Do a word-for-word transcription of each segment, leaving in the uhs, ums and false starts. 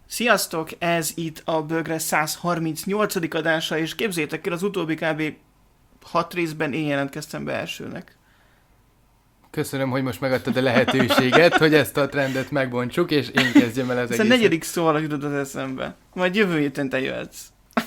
Sziasztok, ez itt a Bögre száz harmincnyolcadik adása, és képzeljétek el, az utóbbi kb. hat részben én jelentkeztem be elsőnek. Köszönöm, hogy most megadtad a lehetőséget, hogy ezt a trendet megbontsuk, és én kezdjem el az egészet. Ez a negyedik szó alatt jutott az eszembe. Majd jövő héten te jöhetsz.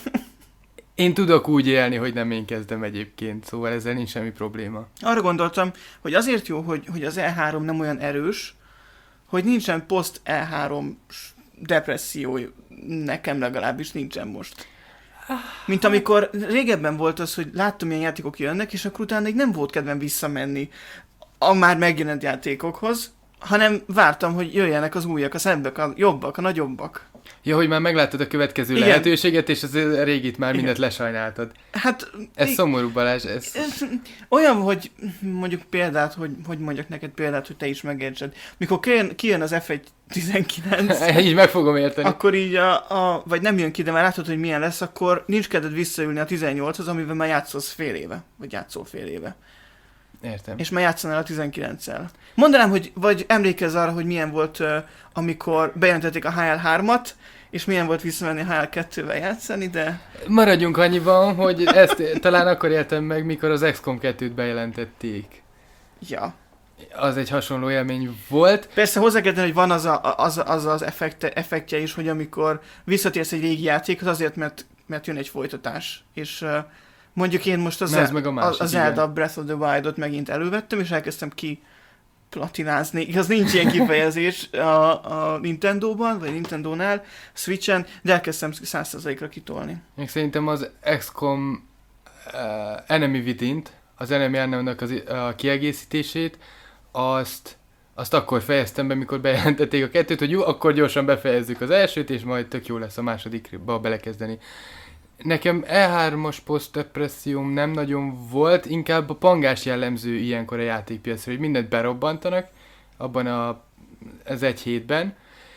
Én tudok úgy élni, hogy nem én kezdem egyébként, szóval ezzel nincs semmi probléma. Arra gondoltam, hogy azért jó, hogy, hogy az E három nem olyan erős, hogy nincsen poszt-E három depresszió, nekem legalábbis nincsen most. Mint amikor régebben volt az, hogy láttam, milyen játékok jönnek, és akkor utána még nem volt kedvem visszamenni a már megjelent játékokhoz, hanem vártam, hogy jöjjenek az újak, a szebbek, a jobbak, a nagyobbak. Ja, hogy már megláttad a következő Igen. lehetőséget, és az a régit már mindent lesajnáltad. Hát... Ez í- szomorú, Balázs, ez... ez olyan, hogy mondjuk példát, hogy, hogy mondjak neked példát, hogy te is megértsed. Mikor kijön, kijön az ef egy tizenkilenc, Így meg fogom érteni. akkor így a, a... vagy nem jön ki, de már látod, hogy milyen lesz, akkor nincs kedved visszaülni a tizennyolchoz, amivel már játszolsz fél éve. Vagy játszol fél éve. Értem. És már játszanál a tizenkilenccel. Mondanám, hogy vagy emlékezz arra, hogy milyen volt, uh, amikor bejelentették a há el hármat, és milyen volt visszamenni a há el kettővel játszani, de... Maradjunk annyiban, hogy ezt talán akkor éltem meg, mikor az iksz kom kettőt bejelentették. Ja. Az egy hasonló élmény volt. Persze hozzá kell tenni, hogy van az a, az, az, az effekte, effektje is, hogy amikor visszatérsz egy régi játékhoz, azért, mert, mert jön egy folytatás. És uh, mondjuk én most az, ez meg a másik, az Zelda Breath of the Wild-ot megint elővettem, és elkezdtem ki platinázni. Igaz, nincs ilyen kifejezés a, a Nintendo-ban, vagy Nintendo-nál, Switchen, de elkezdtem száz százalékra kitolni. Még szerintem az iksz kom uh, Enemy Within-t, az Enemy Unknown-nak az, a kiegészítését, azt, azt akkor fejeztem be, mikor bejelentették a kettőt, hogy jó, akkor gyorsan befejezzük az elsőt, és majd tök jó lesz a másodikba belekezdeni. Nekem E hármas posztdepresszióm nem nagyon volt, inkább a pangás jellemző ilyenkor a játékpiacra, hogy mindent berobbantanak abban a, az egy hétben,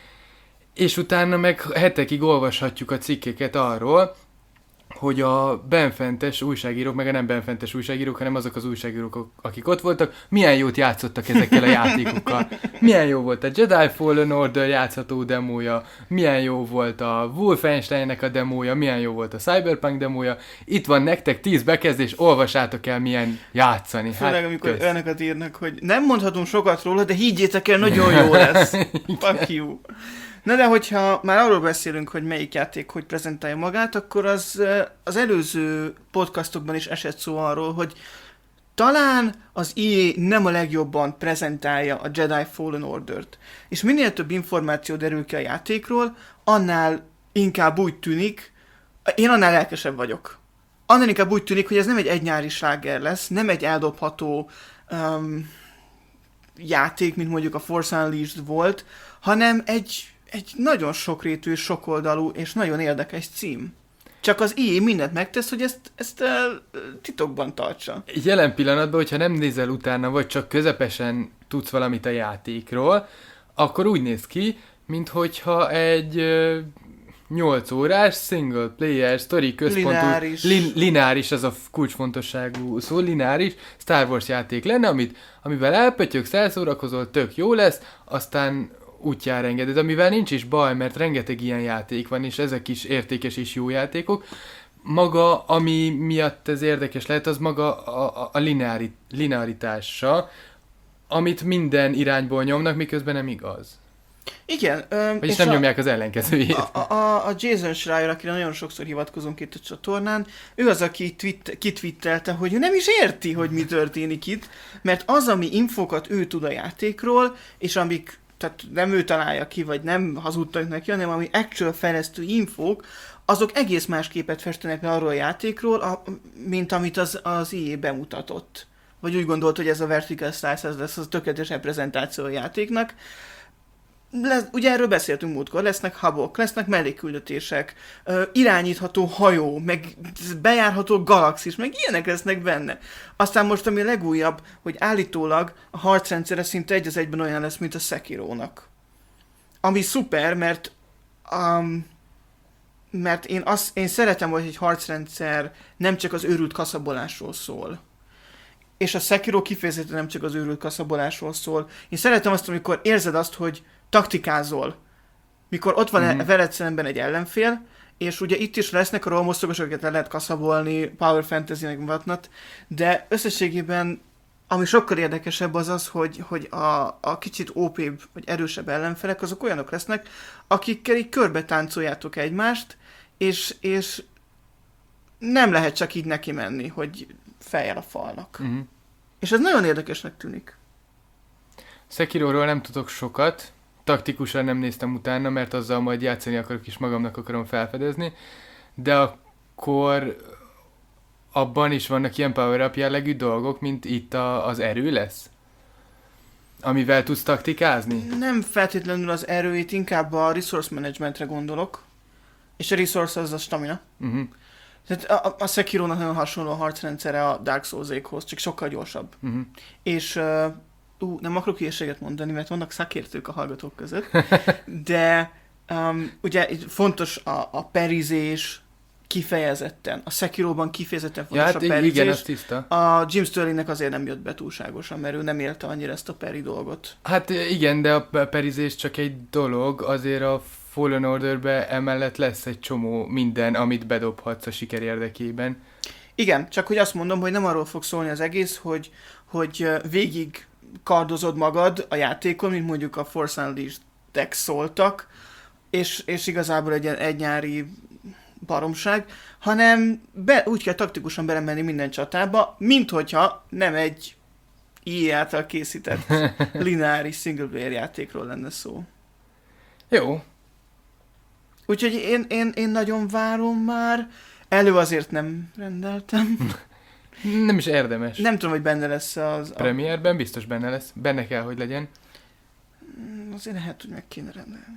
és utána meg hetekig olvashatjuk a cikkeket arról, hogy a benfentes újságírók, meg a nem benfentes újságírók, hanem azok az újságírók, akik ott voltak, milyen jót játszottak ezekkel a játékokkal. Milyen jó volt a Jedi Fallen Order játszható demója, milyen jó volt a Wolfensteinnek a demója, milyen jó volt a Cyberpunk demója. Itt van nektek tíz bekezdés, olvassátok el, milyen játszani. Főleg, hát, amikor kösz. olyanokat írnak, hogy nem mondhatunk sokat róla, de higgyétek el, nagyon jó lesz. Fuck you. Na de hogyha már arról beszélünk, hogy melyik játék hogy prezentálja magát, akkor az, az előző podcastokban is esett szó arról, hogy talán az í á nem a legjobban prezentálja a Jedi Fallen Ordert. És minél több információ derül ki a játékról, annál inkább úgy tűnik, én annál lelkesebb vagyok. Annál inkább úgy tűnik, hogy ez nem egy egynyári sláger lesz, nem egy eldobható um, játék, mint mondjuk a Force Unleashed volt, hanem egy egy nagyon sokrétű és sokoldalú és nagyon érdekes cím. Csak az í á mindent megtesz, hogy ezt, ezt uh, titokban tartsa. Jelen pillanatban, hogyha nem nézel utána, vagy csak közepesen tudsz valamit a játékról, akkor úgy néz ki, minthogyha egy uh, nyolc órás single player story központú lineáris. Lin, lineáris, az a kulcsfontosságú szó, lineáris Star Wars játék lenne, amit, amivel elpötyögsz, elszórakozol, tök jó lesz, aztán útjára engeded, amivel nincs is baj, mert rengeteg ilyen játék van, és ezek is értékes és jó játékok. Maga, ami miatt ez érdekes lehet, az maga a, a lineári, linearitása, amit minden irányból nyomnak, miközben nem igaz. Igen. Öm, Vagyis nem a, nyomják az ellenkezőjét. A, a, a Jason Schreier, akire nagyon sokszor hivatkozunk itt a csatornán, ő az, aki twitt, kitwittelte, hogy ő nem is érti, hogy mi történik itt, mert az, ami infokat ő tud a játékról, és amik tehát nem ő találja ki, vagy nem hazudtak neki, hanem ami actual fejlesztő infók, azok egész más képet festenek le arról a játékról, a, mint amit az, az í á bemutatott. Vagy úgy gondolt, hogy ez a Vertical Slice, ez lesz az a tökéletes reprezentáció a játéknak. Le, ugye erről beszéltünk múltkor, lesznek hubok, lesznek mellékküldetések, uh, irányítható hajó, meg bejárható galaxis, meg ilyenek lesznek benne. Aztán most ami a legújabb, hogy állítólag a harcrendszere szinte egy az egyben olyan lesz, mint a Sekirónak. Ami szuper, mert um, mert én, azt, én szeretem, hogy egy harcrendszer nem csak az őrült kaszabolásról szól. És a Sekiro kifejezetten nem csak az őrült kaszabolásról szól. Én szeretem azt, amikor érzed azt, hogy taktikázol. Mikor ott van Mhm. mm. veled szemben egy ellenfél, és ugye itt is lesznek a rollmosztogosok, akiket le lehet kaszabolni, Power Fantasy, meg whatnot, de összességében ami sokkal érdekesebb az az, hogy, hogy a, a kicsit ó pébb, vagy erősebb ellenfelek, azok olyanok lesznek, akikkel így körbe táncoljátok egymást, és, és nem lehet csak így neki menni, hogy fejjel a falnak. Uh-huh. És ez nagyon érdekesnek tűnik. Sekiroról nem tudok sokat, taktikusan nem néztem utána, mert azzal majd játszani akarok és magamnak akarom felfedezni, de akkor abban is vannak ilyen power-up jellegű dolgok, mint itt a, az erő lesz? Amivel tudsz taktikázni? Nem feltétlenül az erőit, inkább a resource managementre gondolok, és a resource az a stamina. Uh-huh. Tehát a, a Sekirónak nagyon hasonló a harcrendszere a Dark Souls-ékhoz, csak sokkal gyorsabb. Uh-huh. És uh, ú, nem akarok hülyeséget mondani, mert vannak szakértők a hallgatók között, de um, ugye itt fontos a, a perizés kifejezetten. A Sekiróban kifejezetten fontos Ja, hát a perizés. igen, az tiszta. A Jim Sterlingnek azért nem jött be túlságosan, mert ő nem élte annyira ezt a peri dolgot. Hát igen, de a perizés csak egy dolog, azért a Fallen Orderbe emellett lesz egy csomó minden, amit bedobhatsz a siker érdekében. Igen, csak hogy azt mondom, hogy nem arról fog szólni az egész, hogy, hogy végig kardozod magad a játékon, mint mondjuk a Force Unleashed-ek szóltak, és, és igazából egy, egy nyári baromság, hanem be, úgy kell taktikusan belemenni minden csatába, mint hogyha nem egy í á által készített lineáris single player játékról lenne szó. Jó. Úgyhogy én, én, én nagyon várom már. Elő azért nem rendeltem. Nem is érdemes. Nem tudom, hogy benne lesz az... A... Premierben biztos benne lesz. Benne kell, hogy legyen. Azért lehet, hogy meg kéne rendelni.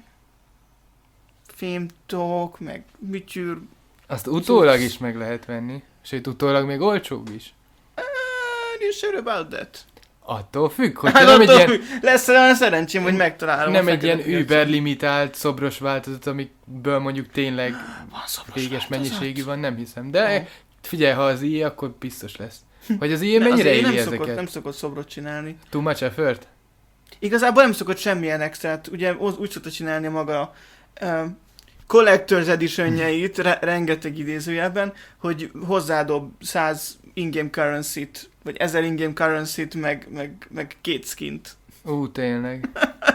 Fémtok, meg műtyűr. Azt utólag is meg lehet venni. Sőt, utólag még olcsóbb is. I'm sure about that. Attól függ, hogy Hát nem egy attól ilyen, lesz olyan szerencsém, hogy megtalálom. nem a egy ilyen fekete piacon. über limitált szobros változat, amikből mondjuk tényleg Van szobros véges változat? mennyiségű van, nem hiszem. De Jó. figyelj, ha az i á, akkor biztos lesz. Vagy az i á De mennyire azért éli nem szokott, ezeket? nem szokott szobrot csinálni. Too much effort? Igazából nem szokott semmilyen extrát. Ugye az- úgy szokta csinálni maga uh, Collector's Edition-jeit, re- rengeteg idézőjelben, hogy hozzádob száz in-game currency-t, vagy ezer in-game currency-t, meg, meg, meg két skint. Ú, tényleg.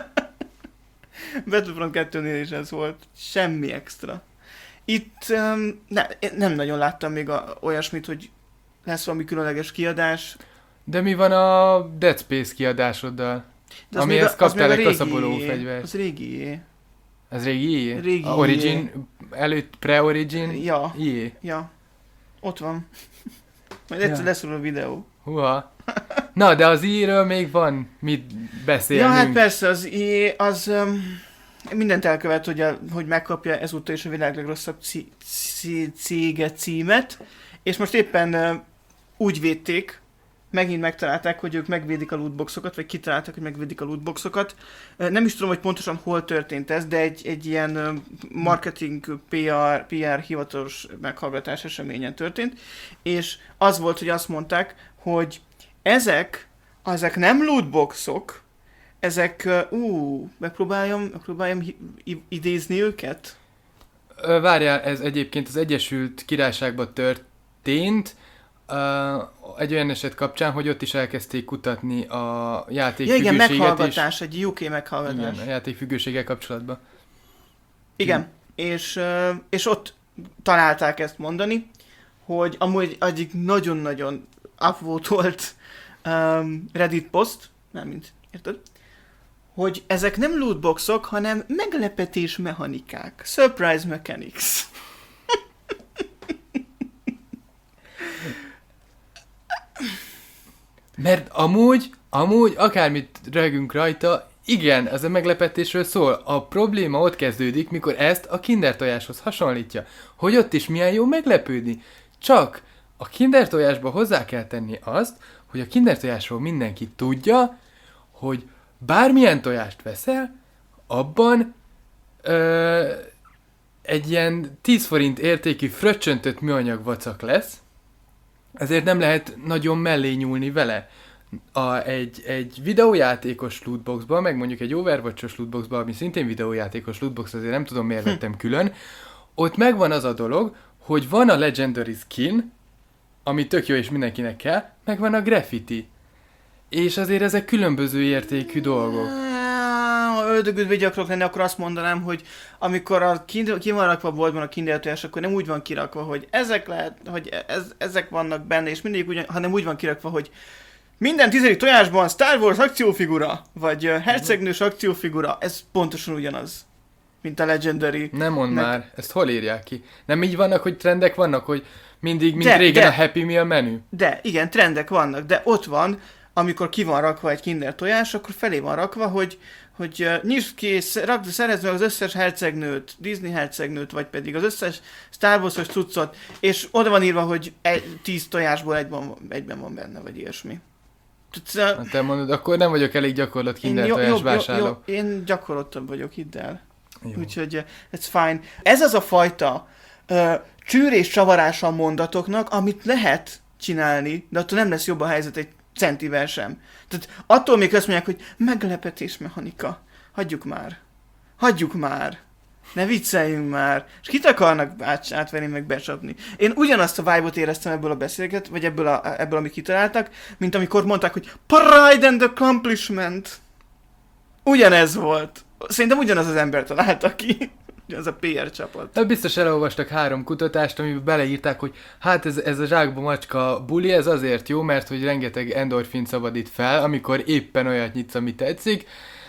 Battlefront kettőnél is ez volt. Semmi extra. Itt um, ne, én nem nagyon láttam még a, olyasmit, hogy lesz valami különleges kiadás. De mi van a Dead Space kiadásoddal? De az Amihez még a- az kaptál még a egy régi kaszaboló é. fegyvert. Az régi é. Ez régi i á? Régi A Origin, előtt, pre-Origin Ja, i á. ja. Ott van. Majd egyszer Ja. lesz róla a videó. Húha. Na, de az i á-ről még van mit beszélnünk. Ja, hát persze, az é á az um, mindent elkövet, hogy, a, hogy megkapja ezúttal is a világ legrosszabb cí, cí, cége címet, és most éppen uh, úgy védték, megint megtalálták, hogy ők megvédik a lootboxokat, vagy kitalálták, hogy megvédik a lootboxokat. Uh, nem is tudom, hogy pontosan hol történt ez, de egy, egy ilyen uh, marketing pé er, pé er hivatalos meghallgatás eseményen történt, és az volt, hogy azt mondták, hogy ezek, ezek nem lootboxok, ezek, uh, ú, megpróbáljam, megpróbáljam hi- i- idézni őket? Ö, Várjál, ez egyébként az Egyesült Királyságban történt, ö, egy olyan eset kapcsán, hogy ott is elkezdték kutatni a játék Ja igen, függőséget, meghallgatás, egy u ká és, meghallgatás. igen, Igen, a játék függőséggel kapcsolatban. igen. És, uh, és ott találták ezt mondani, hogy amúgy egyik nagyon-nagyon upvotolt um, Reddit post, nem mint, érted? Hogy ezek nem lootboxok, hanem meglepetés mechanikák. Surprise mechanics. Mert amúgy, amúgy akármit röhögünk rajta, igen, ez a meglepetésről szól. A probléma ott kezdődik, mikor ezt a kinder tojáshoz hasonlítja. Hogy ott is milyen jó meglepődni. Csak a kinder tojásba hozzá kell tenni azt, hogy a kinder tojásról mindenki tudja, hogy bármilyen tojást veszel, abban ö, egy ilyen tíz forint értékű fröccsöntött műanyag vacak lesz, ezért nem lehet nagyon mellé nyúlni vele. a, egy, egy videójátékos lootboxban, meg mondjuk egy Overwatch-os lootboxban, ami szintén videójátékos lootbox, azért nem tudom miért vettem külön, ott megvan az a dolog, hogy van a Legendary Skin, ami tök jó és mindenkinek kell, meg van a graffiti. És azért ezek különböző értékű dolgok. Ha ördögüdvé gyakorok lenni, akkor azt mondanám, hogy amikor a kind- ki van rakva a boltban a Kinder tojás, akkor nem úgy van kirakva, hogy ezek lehet, hogy ez, ezek vannak benne, és mindig ugyan, hanem úgy van kirakva, hogy minden tizedik tojásban Star Wars akciófigura, vagy uh, hercegnős akciófigura, ez pontosan ugyanaz, mint a Legendary. Nem mondd meg... már, ezt hol írják ki? Nem így vannak, hogy trendek vannak, hogy mindig, mint de, régen de, a Happy Meal menü? De, igen, trendek vannak, de ott van, amikor ki van rakva egy Kinder tojás, akkor felé van rakva, hogy, hogy uh, nyisd ki, rakd, szerezd meg az összes hercegnőt, Disney hercegnőt, vagy pedig az összes Star Wars-os cuccot, és oda van írva, hogy egy, tíz tojásból egyben, egyben van benne, vagy ilyesmi. Tehát, uh, hát te mondod, akkor nem vagyok elég gyakorlat Kinder jó, tojás jó, vásárló. Jó, jó, én gyakorlottabb vagyok, hidd el. Jó. Úgyhogy uh, it's fine. Ez az a fajta uh, csűrés csavarása a mondatoknak, amit lehet csinálni, de attól nem lesz jobb a helyzet egy centivel sem. Tehát attól még azt mondják, hogy meglepetés mechanika. Hagyjuk már. Hagyjuk már. Ne vicceljünk már. És kit akarnak át, átvenni, meg becsapni. Én ugyanazt a vibe-ot éreztem ebből a beszélget, vagy ebből, a, ebből, amit kitaláltak, mint amikor mondták, hogy Pride and Accomplishment. Ugyanez volt. Szerintem ugyanaz az ember találta ki. Ez a pé er csapat. De biztos elolvastak három kutatást, amiben beleírták, hogy hát ez, ez a zsákba macska buli, ez azért jó, mert hogy rengeteg endorfin szabadít fel, amikor éppen olyat nyitsz, ami tetszik.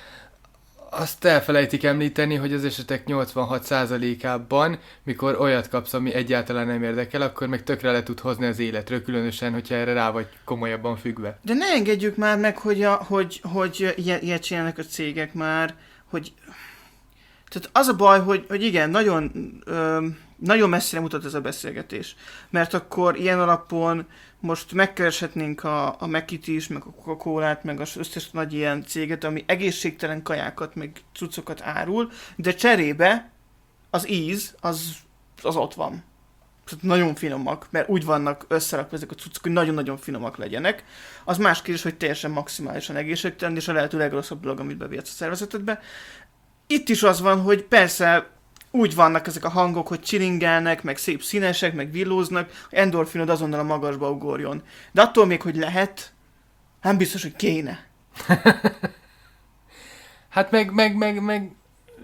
Azt elfelejtik említeni, hogy az esetek nyolcvanhat százalékában, mikor olyat kapsz, ami egyáltalán nem érdekel, akkor meg tökre le tud hozni az életről, különösen, hogyha erre rá vagy komolyabban függve. De ne engedjük már meg, hogy, a, hogy, hogy ilyet csinálnak a cégek már, hogy... Tehát az a baj, hogy, hogy igen, nagyon, ö, nagyon messzire mutat ez a beszélgetés. Mert akkor ilyen alapon most megkereshetnénk a, a Mekit is, meg a Coca-Colát, meg az összes nagy ilyen céget, ami egészségtelen kajákat, meg cuccokat árul, de cserébe az íz, az, az ott van. Tehát nagyon finomak, mert úgy vannak összerakva ezek a cuccok, hogy nagyon-nagyon finomak legyenek. Az más kérdés, hogy teljesen maximálisan egészségtelen, és a lehető legrosszabb dolog, amit bevihetsz a szervezetedbe. Itt is az van, hogy persze úgy vannak ezek a hangok, hogy csilingelnek, meg szép színesek, meg villóznak, hogy endorfinod azonnal a magasba ugorjon. De attól még, hogy lehet, nem biztos, hogy kéne. Hát meg, meg, meg, meg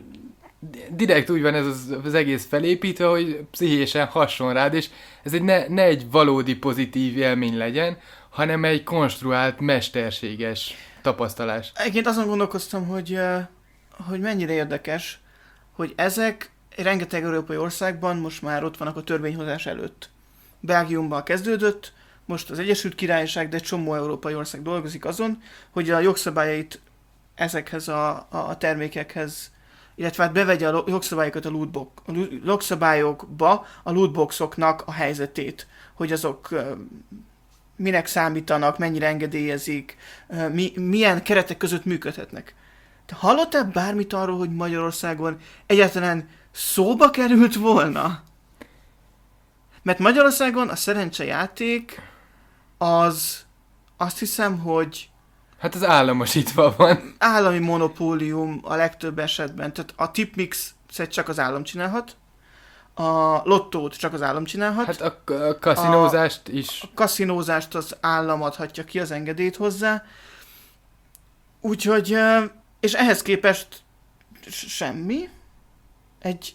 direkt úgy van ez az, az egész felépítve, hogy pszichésen hasson rád, és ez egy ne, ne egy valódi pozitív élmény legyen, hanem egy konstruált, mesterséges tapasztalás. Egyébként azon gondolkoztam, hogy, hogy mennyire érdekes, hogy ezek rengeteg európai országban most már ott vannak a törvényhozás előtt. Belgiumban kezdődött, most az Egyesült Királyság, de egy csomó európai ország dolgozik azon, hogy a jogszabályait ezekhez a, a termékekhez, illetve hát bevegye a jogszabályokat a, lootbox, a jogszabályokba a lootboxoknak a helyzetét, hogy azok minek számítanak, mennyire engedélyezik, mi, milyen keretek között működhetnek. Te hallottál bármit arról, hogy Magyarországon egyáltalán szóba került volna? Mert Magyarországon a szerencsejáték az azt hiszem, hogy hát az államosítva van. Állami monopólium a legtöbb esetben. Tehát a tipmixet csak az állam csinálhat, a lottót csak az állam csinálhat. Hát a, a kaszinózást a, is. A kaszinózást az állam adhatja ki az engedélyt hozzá. Úgyhogy, és ehhez képest semmi. Egy,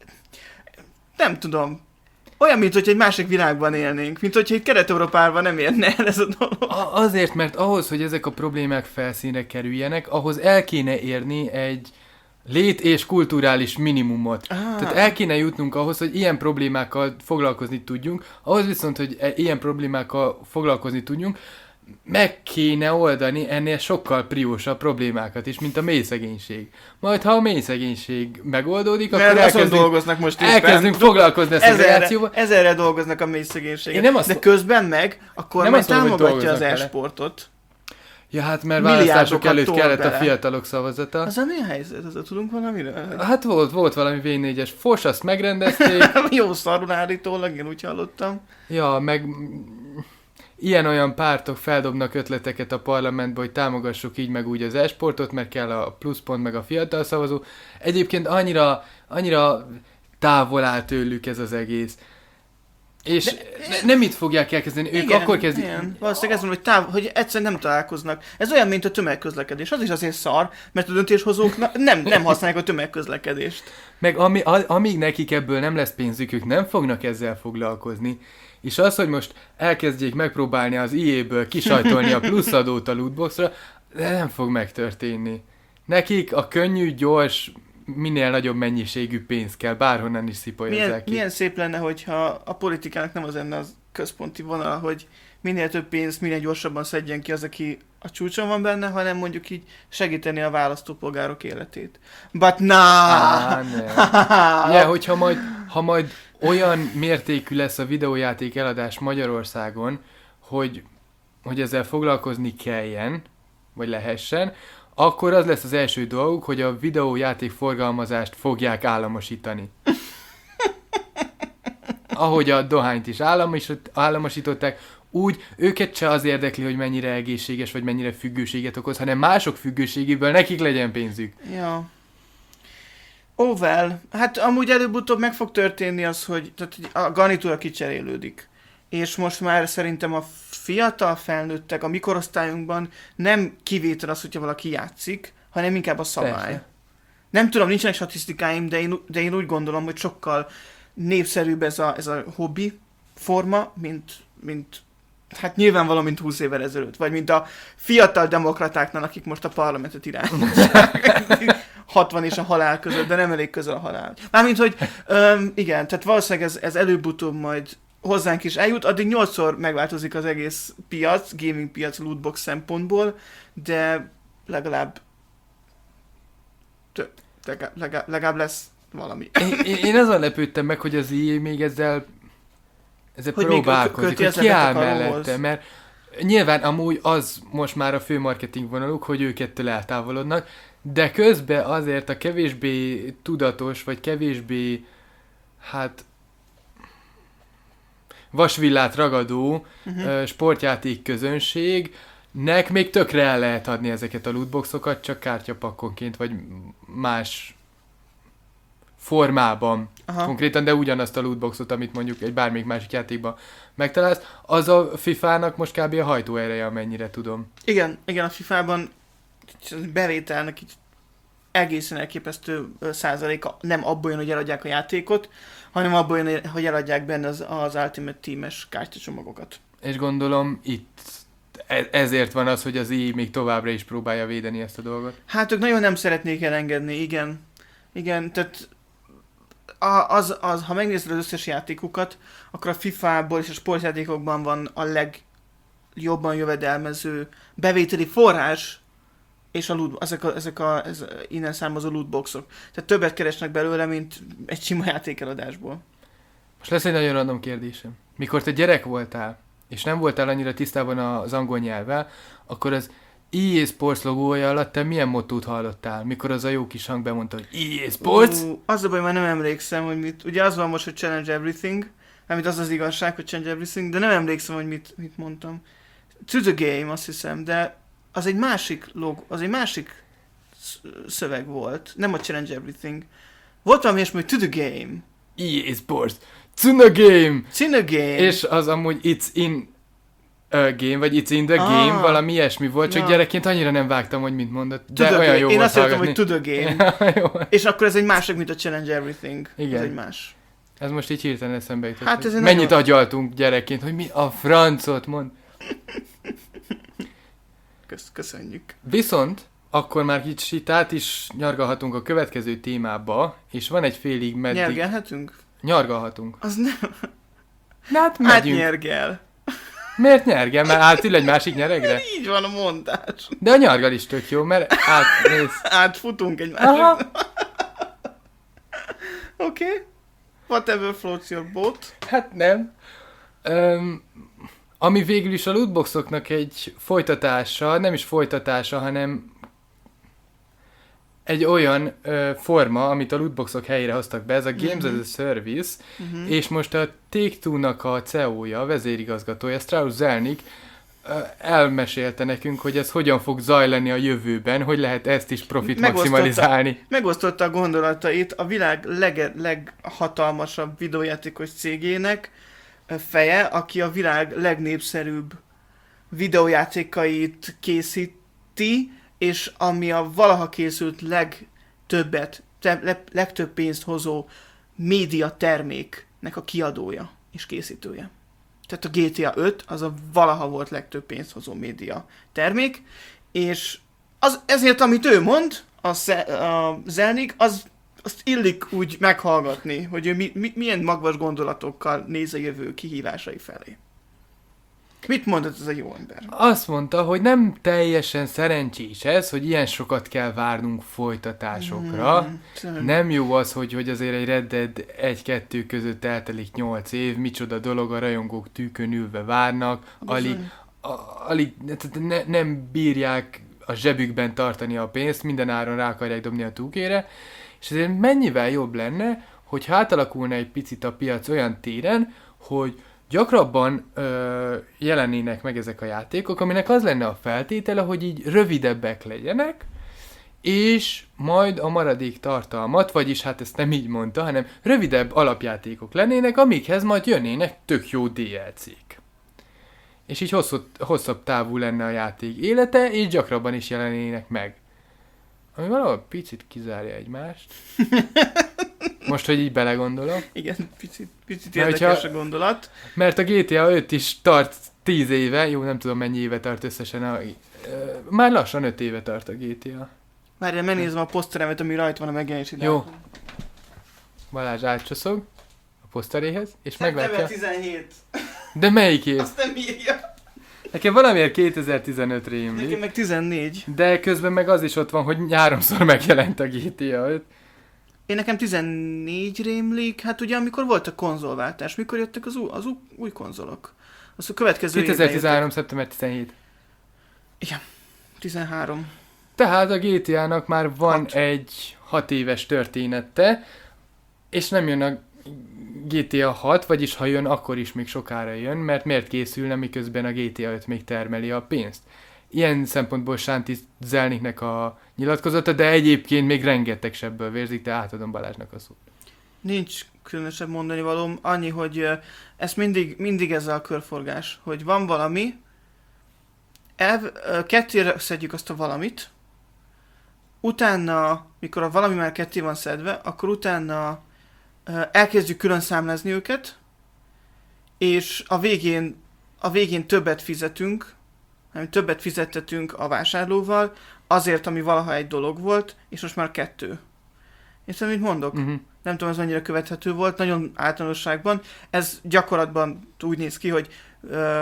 nem tudom, olyan, mint hogy egy másik világban élnénk, mint hogyha egy Kelet-Európában nem érne el ez a dolog. A- azért, mert ahhoz, hogy ezek a problémák felszínre kerüljenek, ahhoz el kéne érni egy lét- és kulturális minimumot. Ah. Tehát el kéne jutnunk ahhoz, hogy ilyen problémákkal foglalkozni tudjunk, ahhoz viszont, hogy e- ilyen problémákkal foglalkozni tudjunk, meg kéne oldani ennél sokkal priósabb problémákat is, mint a mélyszegénység. Majd, ha a mélyszegénység megoldódik, mert akkor elkezdünk, dolgoznak most elkezdünk foglalkozni a szegregációval. Ezerre, ezerre dolgoznak a mélyszegénységet. Azt, de közben meg a kormány támogatja az e-sportot. Ja, hát mert választások előtt kellett bele. A fiatalok szavazata. Az a mi a helyzet? Az a tudunk valamiről? Hát volt, volt valami vé négyes fos, azt megrendezték. Jó szarul állítólag, én úgy hallottam. Ja, meg... ilyen-olyan pártok feldobnak ötleteket a parlamentbe, hogy támogassuk így meg úgy az e-sportot, mert kell a pluszpont meg a fiatal szavazó. Egyébként annyira, annyira távol áll tőlük ez az egész. És de, ne, nem itt fogják elkezdeni, ők igen, akkor kezdik... Igen, valószínűleg ez van, hogy, táv, hogy egyszerűen nem találkoznak. Ez olyan, mint a tömegközlekedés. Az is azért szar, mert a döntéshozók nem, nem használják a tömegközlekedést. Meg ami, amíg nekik ebből nem lesz pénzük, ők nem fognak ezzel foglalkozni. És az, hogy most elkezdjék megpróbálni az í á-ből kisajtolni a pluszadót a lootboxra, de nem fog megtörténni. Nekik a könnyű, gyors, minél nagyobb mennyiségű pénz kell, bárhonnan is szipolyozzák milyen, ki. Milyen szép lenne, hogyha a politikának nem az lenne az központi vonal, hogy minél több pénzt, minél gyorsabban szedjen ki az, aki a csúcson van benne, hanem mondjuk így segíteni a választópolgárok életét. But nah! Á, nem. Ja, hogyha majd, ha majd olyan mértékű lesz a videójáték eladás Magyarországon, hogy, hogy ezzel foglalkozni kelljen, vagy lehessen, akkor az lesz az első dolguk, hogy a videójáték forgalmazást fogják államosítani. Ahogy a dohányt is államosít, államosították, úgy őket se az érdekli, hogy mennyire egészséges, vagy mennyire függőséget okoz, hanem mások függőségéből nekik legyen pénzük. Ja. Oh well. Hát amúgy előbb-utóbb meg fog történni az, hogy tehát a garnitúra kicserélődik. És most már szerintem a fiatal felnőttek a mi korosztályunkban nem kivétel az, hogyha valaki játszik, hanem inkább a szabály. Persze. Nem tudom, nincsenek statisztikáim, de én, de én úgy gondolom, hogy sokkal népszerűbb ez a, ez a hobbi forma, mint, mint hát nyilvánvalóan, mint húsz évvel ezelőtt, vagy mint a fiatal demokratáknál, akik most a parlamentet irányítják. hatvan és a halál között, de nem elég közel a halál. Mármint, hogy öm, igen, tehát valószínűleg ez, ez előbb-utóbb majd hozzánk is eljut, addig nyolcszor megváltozik az egész piac, gaming piac lootbox szempontból, de legalább tö, legalább, legalább lesz valami. Én, én azon lepődtem meg, hogy az í á még ezzel, ezzel hogy próbálkozik, hogy kiáll mellette, mert nyilván amúgy az most már a fő marketing vonaluk, hogy ők ettől eltávolodnak, de közben azért a kevésbé tudatos, vagy kevésbé, hát vasvillát ragadó uh-huh. sportjáték közönségnek még tökre el lehet adni ezeket a lootboxokat, csak kártyapakkonként, vagy más formában. Aha. Konkrétan, de ugyanazt a lootboxot, amit mondjuk egy bármelyik másik játékban megtalálsz, az a fifának most kb. A hajtóereje, amennyire tudom. Igen, igen, a fifában bevételnek így egészen elképesztő százaléka nem abból jön, hogy eladják a játékot, hanem abból jön, hogy eladják benne az, az Ultimate Team-es kártyacsomagokat. És gondolom itt ezért van az, hogy az í á még továbbra is próbálja védeni ezt a dolgot. Hát ők nagyon nem szeretnék elengedni, igen. Igen, tehát az, az, ha megnézed az összes játékukat, akkor a fifából és a sportjátékokban van a legjobban jövedelmező bevételi forrás, és a loot, ezek a, ezek a ez, innen származó lootboxok. Tehát többet keresnek belőle, mint egy sima játékeladásból. Most lesz egy nagyon random kérdésem. Mikor te gyerek voltál, és nem voltál annyira tisztában az angol nyelvvel, akkor az í á Sports logója alatt te milyen mottót hallottál? Mikor az a jó kis hang bemondta, hogy í á Sports? Uh, az a baj, már nem emlékszem, hogy mit... Ugye az van most, hogy Challenge Everything, amit az az igazság, hogy Challenge Everything, de nem emlékszem, hogy mit, mit mondtam. To the game, azt hiszem, de az egy másik log, az egy másik szöveg volt, nem a Challenge Everything. Volt valami ilyesmi, hogy To the game. í á Sports. It's in the game. It's in the game. És az amúgy It's in a game, vagy It's in the game, ah, valami ilyesmi volt, csak ja. Gyerekként annyira nem vágtam, hogy mit mondott. De olyan jó Én volt azt mondtam, hogy To the game. Ja, és akkor ez egy másik, mint a Challenge Everything. Igen. Ez egy más. Ez most így hirtelen eszembe jutott. Hát ez mennyit nagyon... agyaltunk gyerekként, hogy mi a francot mond. Kösz, köszönjük. Viszont akkor már kicsit át is nyargalhatunk a következő témába, és van egy félig meddig... Nyergelhetünk? Nyargalhatunk. Az nem... Na hát megyünk. Átnyergel. Miért nyergel? Mert átül egy másik nyeregre? Így van a mondás. De a nyargal is tök jó, mert átnéz. Átfutunk egy másikra. Oké. Okay. Whatever floats your boat. Hát nem. Um, ami végül is a lootboxoknak egy folytatása, nem is folytatása, hanem egy olyan ö, forma, amit a lootboxok helyére hoztak be, ez a Games Mhm. as a Service, Uh-huh. és most a Take-Two-nak a cé e o-ja, a vezérigazgatója, Strauss Zelnick ö, elmesélte nekünk, hogy ez hogyan fog zajlani a jövőben, hogy lehet ezt is profit Megosztotta. maximalizálni. Megosztotta a gondolatait a világ leg- leghatalmasabb videójátékos cégének ö, feje, aki a világ legnépszerűbb videójátékait készíti, és ami a valaha készült legtöbbet, te- le- legtöbb pénzt hozó média terméknek a kiadója és készítője. Tehát a gé té á öt az a valaha volt legtöbb pénzt hozó média termék, és az, ezért, amit ő mond, a, Ze- a Zelnick, az azt illik úgy meghallgatni, hogy ő mi, mi, milyen magvas gondolatokkal néz a jövő kihívásai felé. Mit mondott ez a jó ember? Azt mondta, hogy nem teljesen szerencsés ez, hogy ilyen sokat kell várnunk folytatásokra. Mm, Nem jó az, hogy, hogy azért egy Red Dead egy-kettő között eltelik nyolc év, micsoda dolog, a rajongók tűkön ülve várnak, alig, a, alig tehát ne, nem bírják a zsebükben tartani a pénzt, minden áron rá akarják dobni a túkére, és ezért mennyivel jobb lenne, hogy átalakulna egy picit a piac olyan téren, hogy gyakrabban ö, jelennének meg ezek a játékok, aminek az lenne a feltétele, hogy így rövidebbek legyenek, és majd a maradék tartalmat, vagyis hát ezt nem így mondta, hanem rövidebb alapjátékok lennének, amikhez majd jönnének tök jó dé el cé-k. És így hosszú, hosszabb távú lenne a játék élete, és gyakrabban is jelenének meg. Ami valahol picit kizárja egymást. Most, hogy így belegondolok. Igen, picit, picit Mert érdekes hogyha- a gondolat. Mert a gé té á öt is tart tíz éve, jó, nem tudom mennyi éve tart összesen, a, ö, már lassan öt éve tart a gé té á. Várjál, megnézem a poszteremet, ami rajta van a megjelenési Jó. dátum. Balázs átcsoszog a poszteréhez, és Szeptember meglátja. tizenhét. De melyik év? Azt nem írja. Nekem valamiért kétezer-tizenöt rémlik. Nekem meg tizennégy. De közben meg az is ott van, hogy háromszor megjelent a gé té á öt. Én nekem tizennégy rémlik, hát ugye amikor volt a konzolváltás, mikor jöttek az, új, az új, új konzolok? Az a következő évben kétezer-tizenhárom. szeptember tizenhét. jöttek. tizenhárom. Tehát a gé té á-nak már van Hat. egy hat éves története, és nem jön a gé té á hat, vagyis ha jön, akkor is még sokára jön, mert miért készülne, miközben a gé té á öt még termeli a pénzt. Ilyen szempontból Sánti Zelnicknek a nyilatkozata, de egyébként még rengeteg sebből vérzik, de átadom Balázsnak a szót. Nincs különösebb mondani valóm, annyi, hogy ö, ez mindig, mindig ez a körforgás, hogy van valami, el, ö, kettőre szedjük azt a valamit, utána, mikor a valami már ketté van szedve, akkor utána ö, elkezdjük külön számlázni őket, és a végén, a végén többet fizetünk, hanem többet fizettetünk a vásárlóval, azért, ami valaha egy dolog volt, és most már kettő. Érted, mit mondok? Uh-huh. Nem tudom, ez mennyire követhető volt, nagyon általánosságban. Ez gyakorlatban úgy néz ki, hogy ö,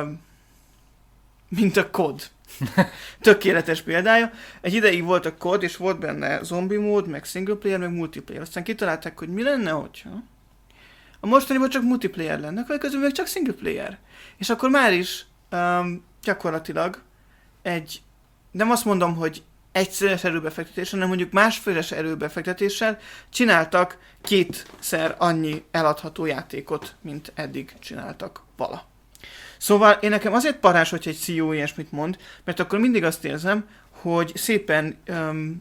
mint a kod. Tökéletes példája. Egy ideig volt a kod, és volt benne zombi mód, meg single player, meg multiplayer. Aztán kitalálták, hogy mi lenne, hogyha a mostaniban csak multiplayer lenne, akkor közben meg csak single player. És akkor már is um, gyakorlatilag egy, nem azt mondom, hogy egyszeres erőbefektetéssel, hanem mondjuk másféles erőbefektetéssel csináltak kétszer annyi eladható játékot, mint eddig csináltak vala. Szóval én nekem azért parás, hogy egy cé e o ilyesmit mond, mert akkor mindig azt érzem, hogy szépen um,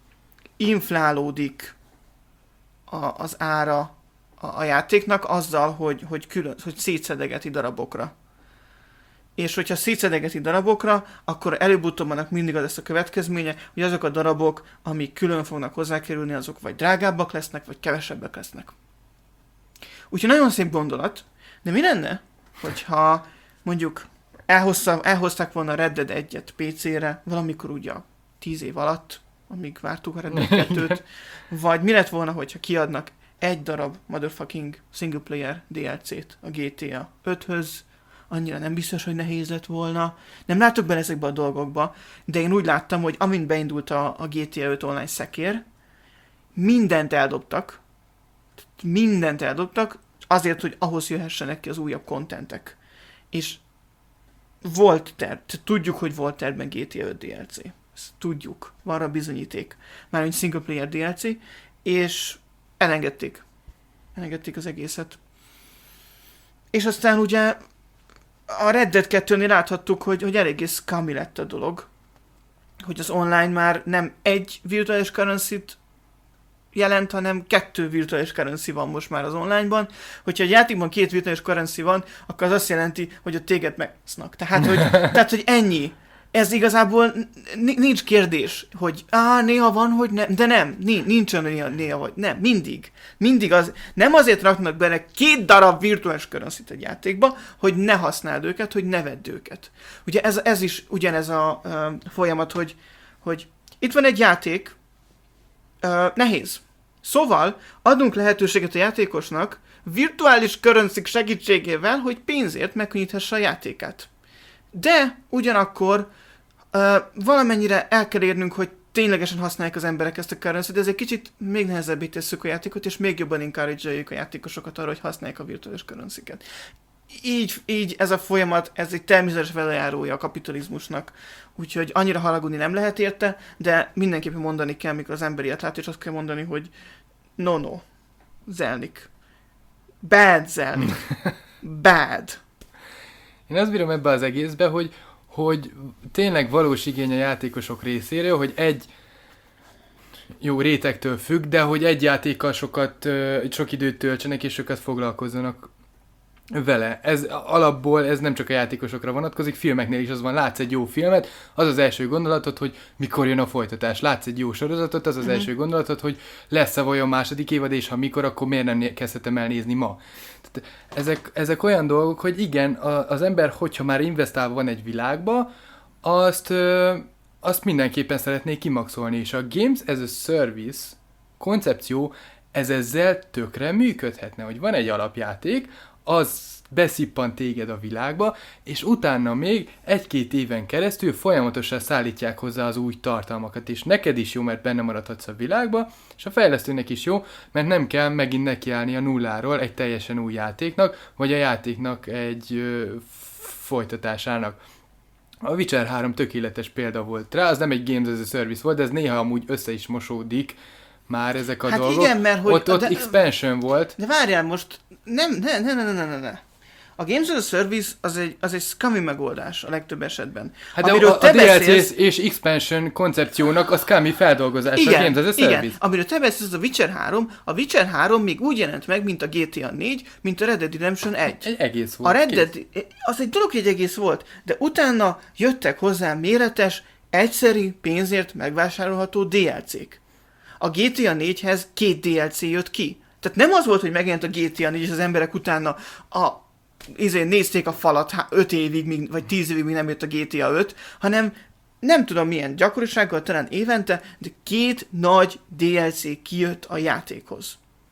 inflálódik a, az ára a, a játéknak azzal, hogy, hogy, külön, hogy szétszedegeti darabokra. És hogyha szétszedegeti darabokra, akkor előbb-utóbb annak mindig az lesz a következménye, hogy azok a darabok, amik külön fognak hozzákerülni, azok vagy drágábbak lesznek, vagy kevesebbek lesznek. Úgyhogy nagyon szép gondolat, de mi lenne, hogyha mondjuk elhozta, elhozták volna a Red Dead egyet pé cére, valamikor ugye a tíz év alatt, amíg vártuk a Red Dead kettőt, vagy mi lett volna, hogyha kiadnak egy darab motherfucking single player dé el cét a gé té á öthöz, annyira nem biztos, hogy nehéz lett volna. Nem látok bele ezekbe a dolgokba, de én úgy láttam, hogy amint beindult a, a gé té á öt online szekér, mindent eldobtak, mindent eldobtak, azért, hogy ahhoz jöhessenek ki az újabb kontentek. És volt terv, tudjuk, hogy volt tervben gé té á öt dé el cé. Ezt tudjuk, van rá bizonyíték. Mármint single player dé el cé, és elengedték. Elengedték az egészet. És aztán ugye a Red Dead kettőnél láthattuk, hogy, hogy eléggé scummy lett a dolog. Hogy az online már nem egy virtuális currency-t jelent, hanem kettő virtuális currency van most már az onlineban. Hogyha egy játékban két virtuális currency van, akkor az azt jelenti, hogy a téged megsznak. Tehát, hogy, tehát, hogy ennyi. Ez igazából nincs kérdés, hogy á, néha van, hogy nem, de nem, nincs olyan néha, néha vagy, nem, mindig. Mindig az, nem azért raknak bele két darab virtuális currency-t egy játékba, hogy ne használd őket, hogy ne vedd őket. Ugye ez, ez is ugyanez a uh, folyamat, hogy, hogy itt van egy játék, uh, nehéz. Szóval adunk lehetőséget a játékosnak virtuális currency segítségével, hogy pénzért megkönnyíthesse a játékát. De ugyanakkor uh, valamennyire el kell érnünk, hogy ténylegesen használják az emberek ezt a currency-t, de ez egy kicsit még nehezebbé tesszük a játékot, és még jobban encourage-eljük a játékosokat arra, hogy használják a virtuális currency-ket. Így, így ez a folyamat, ez egy természetes velejárója a kapitalizmusnak, úgyhogy annyira haragudni nem lehet érte, de mindenképpen mondani kell, mikor az ember ilyet lát, és azt kell mondani, hogy no, no, Zelnik. Bad Zelnik. Bad. Én azt bírom ebbe az egészbe, hogy, hogy tényleg valós igény a játékosok részéről, hogy egy jó rétegtől függ, de hogy egy játékkal sokat, sok időt töltsenek és sokat foglalkozzanak vele. Ez alapból ez nem csak a játékosokra vonatkozik, filmeknél is az van, látsz egy jó filmet, az az első gondolatod, hogy mikor jön a folytatás. Látsz egy jó sorozatot, az az mm-hmm. első gondolatod, hogy lesz-e vajon második évad, és ha mikor, akkor miért nem kezdhetem el nézni ma. Tehát ezek, ezek olyan dolgok, hogy igen, a, az ember, hogyha már investálva van egy világba, azt, ö, azt mindenképpen szeretné kimaxolni, és a Games as a Service koncepció ez ezzel tökre működhetne, hogy van egy alapjáték, az beszippant téged a világba, és utána még egy-két éven keresztül folyamatosan szállítják hozzá az új tartalmakat, és neked is jó, mert benne maradhatsz a világba, és a fejlesztőnek is jó, mert nem kell megint nekiállni a nulláról egy teljesen új játéknak, vagy a játéknak egy ö, folytatásának. A Witcher három tökéletes példa volt rá, az nem egy Games as a Service volt, de ez néha amúgy össze is mosódik már ezek a hát dolgok. Igen, mert hogy... Ott, ott de, expansion volt. De várjál most, nem, ne, ne, ne, ne, ne, ne. A Games as a Service az egy, az egy scummy megoldás a legtöbb esetben. Hát de amiről a, a dé el cé beszélsz... és expansion koncepciónak a scummy feldolgozása igen, a Games as a Service. Igen, amiről te beszélsz, az a Witcher három, a Witcher három még úgy jelent meg, mint a gé té á négy, mint a Red Dead Redemption egy. Egy egész volt. A Red Dead, az egy dolog, hogy egy egész volt, de utána jöttek hozzá méretes, egyszeri, pénzért megvásárolható dé el cék. A gé té á négyhez két dé el cé jött ki. Tehát nem az volt, hogy megjelent a gé té á négy, és az emberek utána a, izé, nézték a falat öt évig, míg, vagy tíz évig, míg nem jött a gé té á öt, hanem nem tudom milyen gyakorisággal, talán évente, de két nagy dé el cé kijött a játékhoz.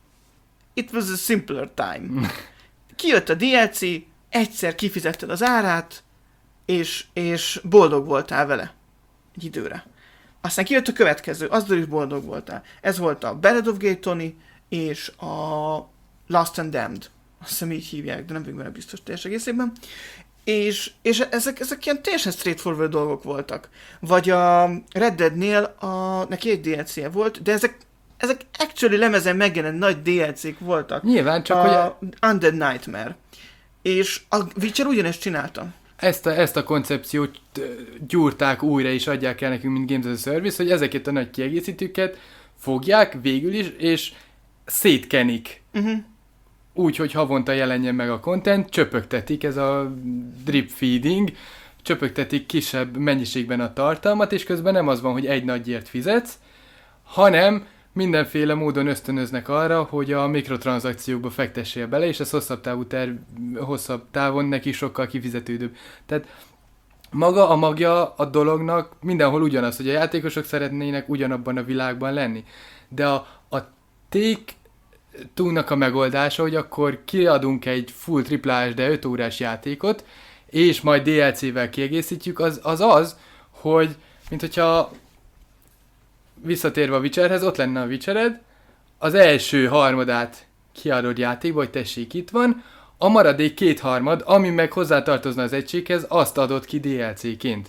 It was a simpler time. Kijött a dé el cé, egyszer kifizetted az árát, és, és boldog voltál vele. Egy időre. Aztán kijött a következő, azzal is boldog voltál. Ez volt a Ballad of Gay Tony és a Lost and Damned. Azt hiszem így hívják, de nem vagyok benne biztos teljes egészében. És, és ezek, ezek ilyen teljesen straightforward dolgok voltak. Vagy a Red Deadnél a, neki egy dé el cé volt, de ezek, ezek actually lemezen megjelent nagy dé el cék voltak. Nyilván, csak a hogy... Undead Nightmare. És a Witcher ugyanezt csinálta. Ezt a, ezt a koncepciót gyúrták újra és adják el nekünk, mint Games as a Service, hogy ezeket a nagy kiegészítőket fogják végül is, és szétkenik. Uh-huh. Úgy, hogy havonta jelenjen meg a content, csöpögtetik, ez a drip feeding, csöpögtetik kisebb mennyiségben a tartalmat, és közben nem az van, hogy egy nagyért fizetsz, hanem mindenféle módon ösztönöznek arra, hogy a mikrotranszakciókba fektessél bele, és ez hosszabb, távú terv, hosszabb távon neki sokkal kifizetődőbb. Tehát maga a magja a dolognak mindenhol ugyanaz, hogy a játékosok szeretnének ugyanabban a világban lenni. De a, a Take-Two-nak a megoldása, hogy akkor kiadunk egy full triplás, de öt órás játékot, és majd dé el cével kiegészítjük, az az, az hogy mint hogyha visszatérve a Witcherhez, ott lenne a Witchered, az első harmadát kiadod játékba, hogy tessék, itt van, a maradék kétharmad, ami meg hozzátartozna az egységhez, azt adott ki dé el céként.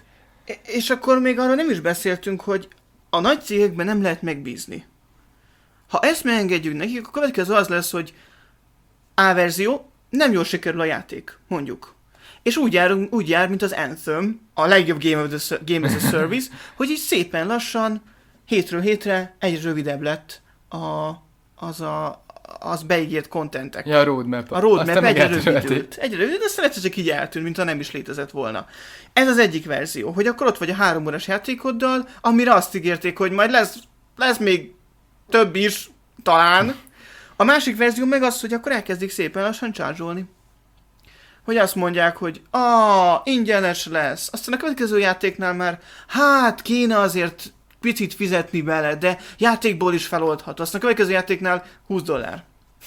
És akkor még arra nem is beszéltünk, hogy a nagy cégekben nem lehet megbízni. Ha ezt megengedjük nekik, akkor a következő az lesz, hogy A verzió, nem jól sikerül a játék, mondjuk. És úgy jár, úgy jár, mint az Anthem, a legjobb Game, of the, Game as a Service, hogy így szépen lassan, hétről hétre egyre rövidebb lett a, az a az beígért kontentek. Ja, a roadmap. A roadmap egyre rövidült. Egyre rövidült, aztán egyszer csak így eltűnt, mintha nem is létezett volna. Ez az egyik verzió, hogy akkor ott vagy a három órás játékoddal, amire azt ígérték, hogy majd lesz, lesz még több is, talán. A másik verzió meg az, hogy akkor elkezdik szépen lassan charge-olni. Hogy azt mondják, hogy ah, ingyenes lesz. Aztán a következő játéknál már, hát kéne azért picit fizetni bele, de játékból is feloldható. Aztán a következő játéknál húsz dollár.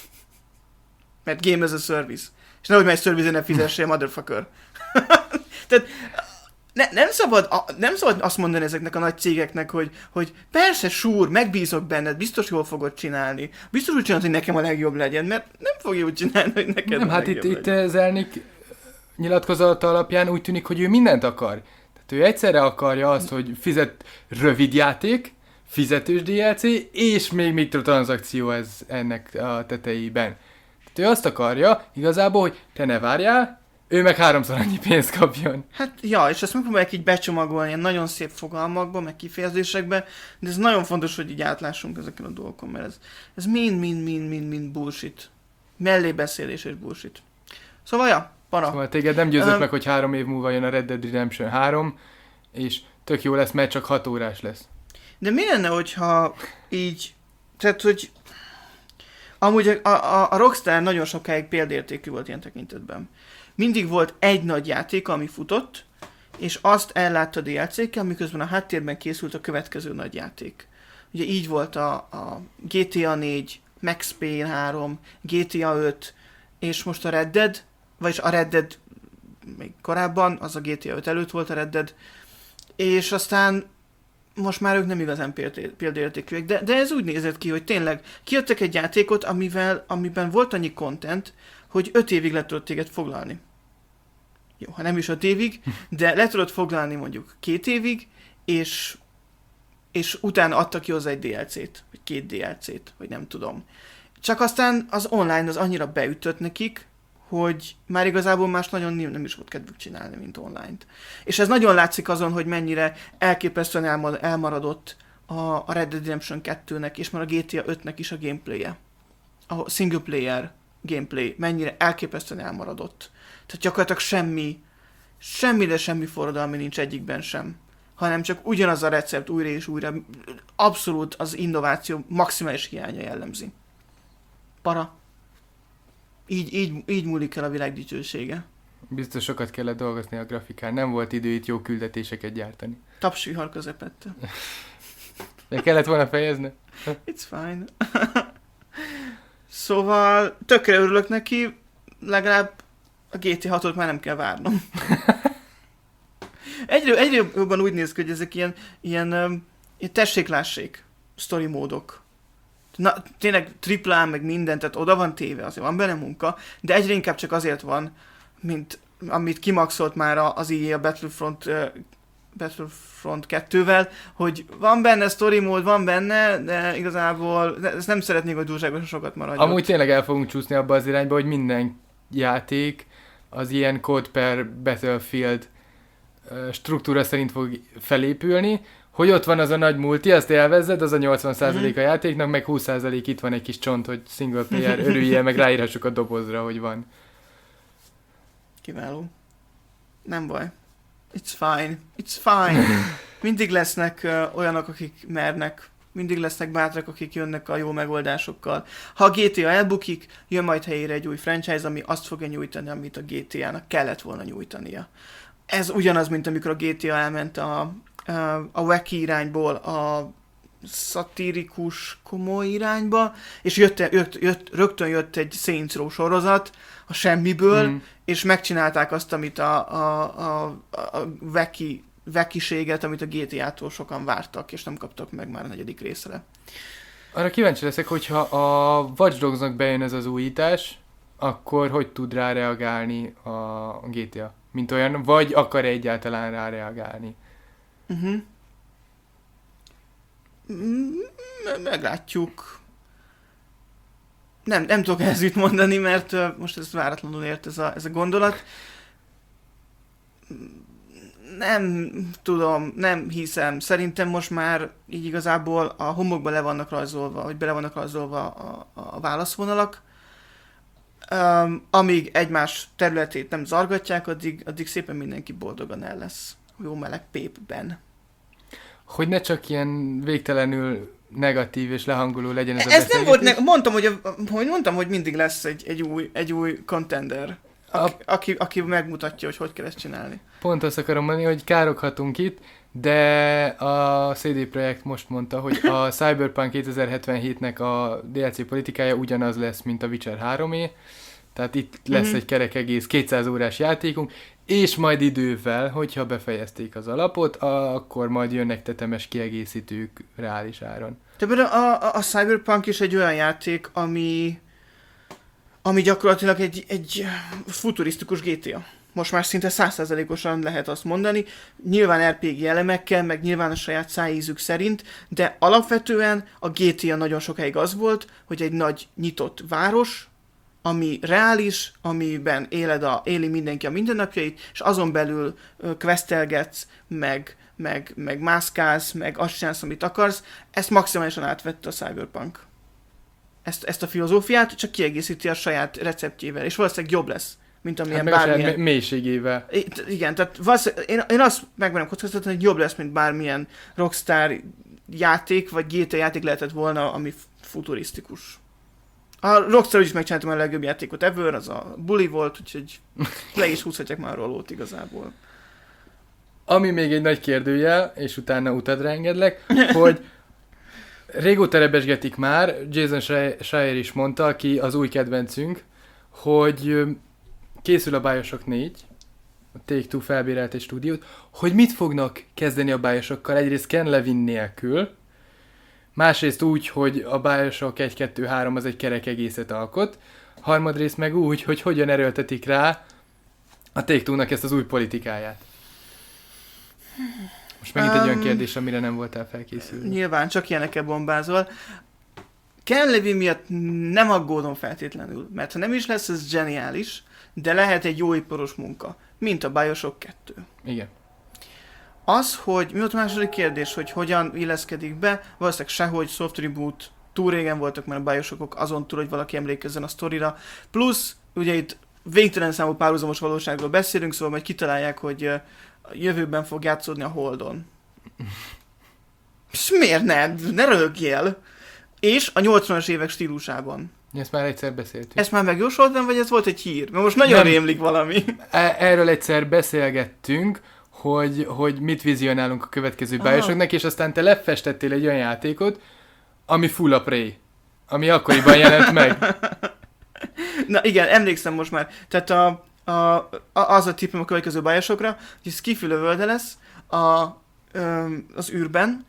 Mert Game as a Service. És nehogy már service ne fizessél, motherfucker. Tehát ne, nem, szabad, a, nem szabad azt mondani ezeknek a nagy cégeknek, hogy, hogy persze, súr, megbízok benned, biztos jól fogod csinálni. Biztos úgy csinálod, hogy nekem a legjobb legyen, mert nem fogja úgy csinálni, hogy neked nem, a hát legjobb itt, legyen. itt Zelnick nyilatkozata alapján úgy tűnik, hogy ő mindent akar. Tehát ő egyszerre akarja azt, hogy fizet rövid játék, fizetős dé el cé, és még mikrotranszakció ez ennek a tetejében. Tehát ő azt akarja igazából, hogy te ne várjál, ő meg háromszor annyi pénzt kapjon. Hát, ja, és ezt megpróbálják így becsomagolni ilyen nagyon szép fogalmakba, meg kifejezésekbe, de ez nagyon fontos, hogy így átlássunk ezeken a dolgokon, mert ez, ez mind, mind, mind, mind, mind bullshit. Mellébeszélés és bullshit. Szóval, ja, para. Szóval téged nem győzött Um, meg, hogy három év múlva jön a Red Dead Redemption három, és tök jó lesz, mert csak hat órás lesz. De mi lenne, hogyha így, tehát, hogy amúgy a, a, a Rockstar nagyon sokáig példaértékű volt ilyen tekintetben. Mindig volt egy nagy játék, ami futott, és azt ellátta dé el cé-kkel, miközben a háttérben készült a következő nagy játék. Ugye így volt a, a gé té á négy, Max Payne három, gé té á öt, és most a Red Dead, vagyis a Red Dead még korábban, az a gé té á öt előtt volt a Red Dead, és aztán most már ők nem igazán példaértékűek, de, de ez úgy nézett ki, hogy tényleg kiadtak egy játékot, amivel, amiben volt annyi content, hogy öt évig le tudod téged foglalni. Jó, ha nem is öt évig, de le tudod foglalni mondjuk két évig, és, és utána adtak ki hozzá egy dé el cé-t, vagy két dé el cé-t, vagy nem tudom. Csak aztán az online az annyira beütött nekik, hogy már igazából más nagyon nem is volt kedvük csinálni, mint online-t. És ez nagyon látszik azon, hogy mennyire elképesztően elmaradott a Red Dead Redemption kettőnek, és már a gé té á ötnek is a gameplay-je. A single player gameplay mennyire elképesztően elmaradott. Tehát gyakorlatilag semmi, semmi, de semmi forradalmi nincs egyikben sem. Hanem csak ugyanaz a recept újra és újra. Abszolút az innováció maximális hiánya jellemzi. Para. Így, így, így múlik el a világ dicsősége. Biztos sokat kellett dolgozni a grafikán, nem volt idő itt jó küldetéseket gyártani. Tapsvihar közepette. De kellett volna fejezni? It's fine. Szóval tökre örülök neki, legalább a gé té hatot már nem kell várnom. Egyre, egyre jobban úgy néz ki, hogy ezek ilyen, ilyen, ilyen tessék-lássék sztori módok. Na, tényleg triplá meg minden, tehát oda van téve, azért van benne munka, de egyre inkább csak azért van, mint amit kimaxolt már az í á a Battlefront, uh, Battlefront kettővel, hogy van benne story mód, van benne, de igazából de ezt nem szeretnék, hogy túlságosan sokat maradjon. Amúgy tényleg el fogunk csúszni abba az irányba, hogy minden játék az ilyen code per Battlefield uh, struktúra szerint fog felépülni, hogy ott van az a nagy multi, azt élvezzed, az a nyolcvan százalék a játéknak, meg húsz százalék itt van egy kis csont, hogy single player, örüljél, meg ráírhassuk a dobozra, hogy van. Kiváló. Nem baj. It's fine. It's fine. Mindig lesznek uh, olyanok, akik mernek. Mindig lesznek bátrak, akik jönnek a jó megoldásokkal. Ha a gé té á elbukik, jön majd helyére egy új franchise, ami azt fogja nyújtani, amit a gé té á-nak kellett volna nyújtania. Ez ugyanaz, mint amikor a gé té á elment a a wacky irányból a szatirikus, komoly irányba, és jött, jött, jött, rögtön jött egy Saints Row sorozat a semmiből, mm. és megcsinálták azt, amit a, a, a, a wacky, wackységet, amit a gé té á-tól sokan vártak, és nem kaptak meg már a negyedik részre. Arra kíváncsi leszek, hogyha a Watch Dogs-nak bejön ez az újítás, akkor hogy tud rá reagálni a gé té á? Mint olyan, vagy akar egyáltalán rá reagálni? Uh-huh. Meglátjuk. Nem, nem tudok ehhez mit mondani, mert uh, most ez váratlanul ért ez a, ez a gondolat. Nem tudom, nem hiszem. Szerintem most már így igazából a homokba le vannak rajzolva, vagy bele vannak rajzolva a, a válaszvonalak. Um, amíg egymás területét nem zargatják, addig, addig szépen mindenki boldogan el lesz. Jó meleg pépben. Hogy ne csak ilyen végtelenül negatív és lehangoló legyen ez a Ez nem volt, ne- mondtam, hogy, a, hogy mondtam, hogy mindig lesz egy, egy, új, egy új contender, aki, a... aki, aki megmutatja, hogy hogy kell ezt csinálni. Pont azt akarom mondani, hogy károghatunk itt, de a cé dé Projekt most mondta, hogy a Cyberpunk kétezer-hetvenhétnek a dé el cé politikája ugyanaz lesz, mint a Witcher háromé, tehát itt lesz mm-hmm. egy kerek egész kétszáz órás játékunk, és majd idővel, hogyha befejezték az alapot, akkor majd jönnek tetemes kiegészítők reális áron. Tehát a, a, a Cyberpunk is egy olyan játék, ami, ami gyakorlatilag egy, egy futurisztikus gé té á. Most már szinte száz százalékosan lehet azt mondani. Nyilván er pé gé elemekkel, meg nyilván a saját szájízük szerint, de alapvetően a gé té á nagyon sokáig az volt, hogy egy nagy nyitott város, ami reális, amiben éled a, éli mindenki a mindennapjait, és azon belül uh, questelgetsz, meg, meg, meg mászkálsz, meg azt csinálsz, amit akarsz. Ezt maximálisan átvette a Cyberpunk. Ezt, ezt a filozófiát csak kiegészíti a saját receptjével, és valószínűleg jobb lesz, mint amilyen hát bármilyen... Hát mélységével. I, igen, tehát én, én azt megmerem kockáztatni, hogy jobb lesz, mint bármilyen Rockstar játék, vagy gé té á játék lehetett volna, ami futurisztikus. A Rockstar is megcsináltam a legjobb játékot ever, az a Bully volt, úgyhogy le is húzhatják már rólót igazából. Ami még egy nagy kérdőjel, és utána utadra engedlek, hogy régóta rebesgetik már, Jason Schreier is mondta, aki az új kedvencünk, hogy készül a BioShock négy, a Take-Two felbérelt egy stúdiót, hogy mit fognak kezdeni a BioShockkal, egyrészt Ken Levine nélkül, másrészt úgy, hogy a BioShock egy kettő három az egy kerek egészet alkot, harmadrészt meg úgy, hogy hogyan erőltetik rá a Take-Two-nak ezt az új politikáját. Most megint um, egy olyan kérdés, amire nem voltál felkészülve. Nyilván, csak ilyenekkel bombázol. Ken Levine miatt nem aggódom feltétlenül, mert ha nem is lesz, ez zseniális, de lehet egy jó iparos munka, mint a BioShock kettő. Igen. Az, hogy mi volt a második kérdés, hogy hogyan illeszkedik be, valószínűleg sehogy soft reboot, túl régen voltak már a BioShockok, azon túl, hogy valaki emlékezzen a sztorira, plusz ugye itt végtelen számú párhuzamos valóságról beszélünk, szóval majd kitalálják, hogy a jövőben fog játszódni a Holdon. És miért ne? Ne röhögjél! És a nyolcvanas évek stílusában. Ezt már egyszer beszéltünk. Ezt már megjósoltam, vagy ez volt egy hír? Mert most nagyon nem, rémlik valami. Erről egyszer beszélgettünk, hogy, hogy mit vizionálunk a következő BioShocknak, és aztán te lefestettél egy olyan játékot, ami full a Prey, ami akkoriban jelent meg. Na igen, emlékszem most már. Tehát a, a, a, az a tippem a következő BioShockra, hogy Skiffy lövölde lesz a, az űrben,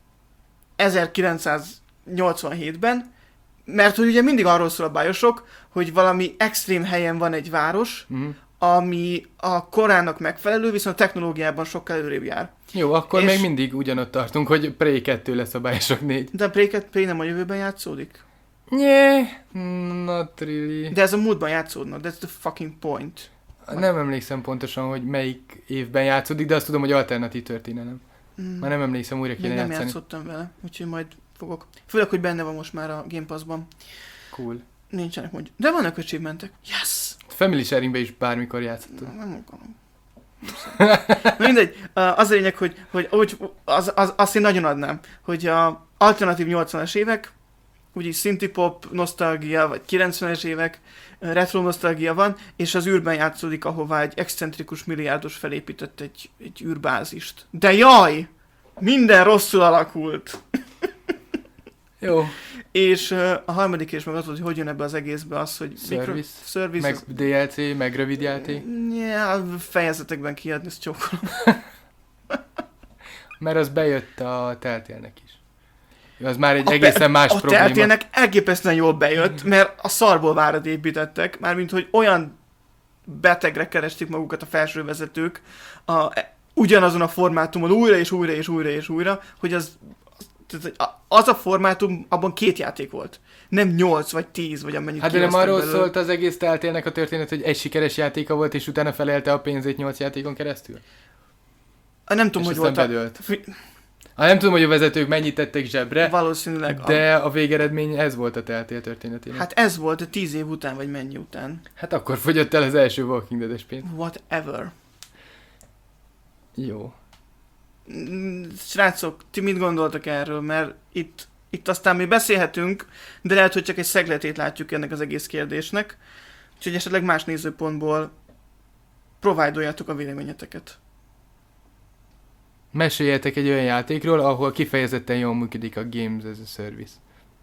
ezerkilencszáznyolcvanhétben, mert hogy ugye mindig arról szól a BioShock, hogy valami extrém helyen van egy város, mm. ami a korának megfelelő, viszont a technológiában sokkal előrébb jár. Jó, akkor és még mindig ugyanott tartunk, hogy Prey kettő lesz a BioShock négy. De a Prey, Prey nem a jövőben játszódik? Yeah, not really. De ez a múltban játszódnak, that's the fucking point. Nem emlékszem pontosan, hogy melyik évben játszódik, de azt tudom, hogy alternatív történelem. Mm. Már nem emlékszem, újra kéne még játszani. Nem játszottam vele, úgyhogy majd fogok. Főleg, hogy benne van most már a Game Pass-ban. Cool. Nincsenek mondjuk. De vannak achievementek. Yes! Family sharingbe is bármikor játszottam. Nem akarom. Mindegy, az a lényeg, hogy, hogy, hogy az, az, azt én nagyon adnám, hogy a alternatív nyolcvanas évek, úgyis synthpop nosztalgia, vagy kilencvenes évek retro nosztalgia van, és az űrben játszódik, ahová egy excentrikus milliárdos felépített egy, egy űrbázist. De jaj! Minden rosszul alakult! Jó. És uh, a harmadik és meg az volt, hogy hogy jön ebbe az egészbe az, hogy... Service, mikro, service meg dé el cé, meg rövid játék. Ja, fejezetekben kiadni, ezt csókolom. Mert az bejött a Telltale-nek is. Az már egy a egészen be, más a probléma. A Telltale-nek elképesztően jól bejött, mert a szarból várat építettek, mármint hogy olyan betegre keresték magukat a felsővezetők, a, ugyanazon a formátumon újra és újra és újra és újra, hogy az, az a formátum, abban két játék volt. Nem nyolc vagy tíz, vagy amennyit Hát de nem kihoztak arról belőle. szólt az egész Telltale-nek a történet, hogy egy sikeres játéka volt, és utána felelte a pénzét nyolc játékon keresztül? Nem tudom, És hogy aztán volt a... bedőlt. Fi- Hát nem tudom, hogy a vezetők mennyit tettek zsebre, Valószínűleg. de a végeredmény ez volt a Telltale történetének. Hát, Hát ez volt a tíz év után, vagy mennyi után. hát akkor fogyott el az első Walking Dead-es pénz. Whatever. Jó. Mm, Srácok, ti mit gondoltak erről? Mert itt, itt aztán mi beszélhetünk, de lehet, hogy csak egy szegletét látjuk ennek az egész kérdésnek. Úgyhogy esetleg más nézőpontból provide-oljátok a véleményeteket. Meséljetek egy olyan játékról, ahol kifejezetten jól működik a Games as a Service.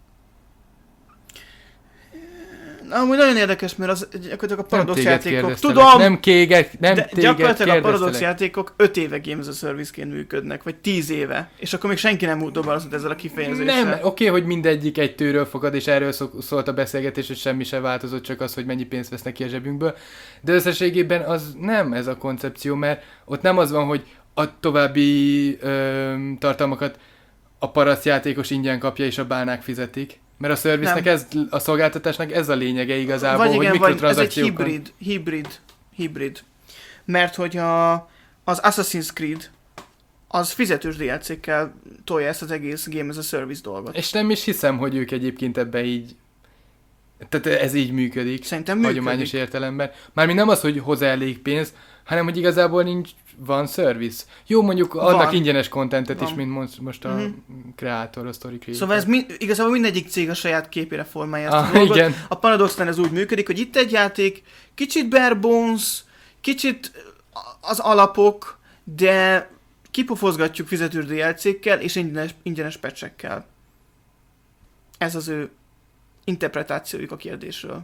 Na, amúgy nagyon érdekes, mert az gyakorlatilag a Paradox téged játékok... kérdeztelek, Tudom! Nem kéget, nem de téged gyakorlatilag a Paradox kérdeztelek. játékok öt éve Games as a Service-ként működnek, vagy tíz éve. És akkor még senki nem dobálkozott ezzel a kifejezéssel. Nem, oké, hogy mindegyik egy tőről fogad, és erről szó- szólt a beszélgetés, hogy semmi se változott, csak az, hogy mennyi pénzt vesznek ki a zsebünkből. De összességében az nem ez a koncepció, mert ott nem az van, hogy a további ö, tartalmakat a parasztjátékos ingyen kapja, és a bálnák fizetik. Mert a service-nek ez, a szolgáltatásnak ez a lényege igazából, vagy hogy igen, vagy ez egy mikrotranszakciókon... hibrid, hibrid, hibrid. Mert hogy a, az Assassin's Creed az fizetős dé el cé-kkel tolja ezt az egész Game as a Service dolgot. És nem is hiszem, hogy ők egyébként ebbe így... Tehát ez így működik. Szerintem működik. Hagyományos értelemben. Mármint nem az, hogy hozzá elég pénz, hanem hogy igazából nincs, van service. Jó, mondjuk Van. adnak ingyenes kontentet is, Van. mint most, most a Mhm. kreátor, a story creator. Szóval ez mind, igazából mindegyik cég a saját képére formálja ezt Ah, a dolgot. igen. A Paradoxnál ez úgy működik, hogy itt egy játék, kicsit bare bones, kicsit az alapok, de kipofozgatjuk fizetős dé el cé-kkel és ingyenes, ingyenes patch-ekkel. Ez az ő interpretációjuk a kérdésről.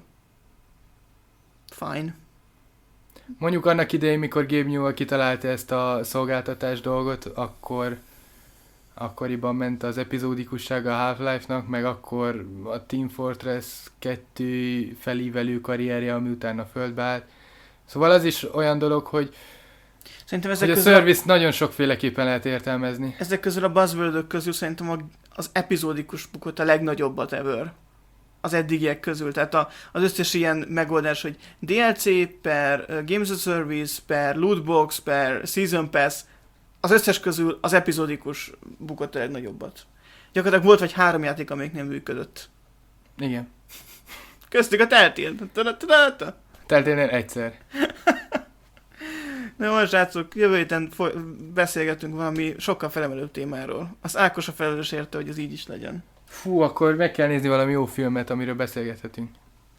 Fine. Mondjuk annak idején, mikor Gabe Newell kitalálta ezt a szolgáltatás dolgot, akkor akkoriban ment az epizódikussága a Half-Life-nak, meg akkor a Team Fortress kettő felívelő karrierje, ami utána földbe állt. Szóval az is olyan dolog, hogy, Szerintem ezek hogy a közül, service nagyon sokféleképpen lehet értelmezni. ezek közül a buzzwordök közül szerintem a, az epizódikus bukott a legnagyobbat ever. Az eddigiek közül. Tehát a, az összes ilyen megoldás, hogy dé el cé per uh, Games as a Service per Lootbox per Season Pass, az összes közül az epizódikus bukott a legnagyobbat. Gyakorlatilag volt vagy három játék, amelyik nem működött. Igen. Köztük a Telltale. Telltale-nél egyszer. Na most srácok, jövő héten foly- beszélgetünk valami sokkal felemelőbb témáról. Az Ákos a felelős érte, hogy ez így is legyen. Fú, akkor meg kell nézni valami jó filmet, amiről beszélgethetünk.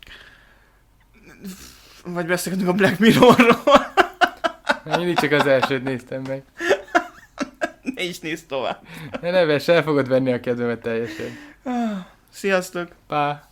Vagy beszélgetünk a Black Mirrorról. Én mindig csak az elsőt néztem meg. Ne is nézd tovább. Ne neves, el fogod venni a kedvemet teljesen. Sziasztok! Pá!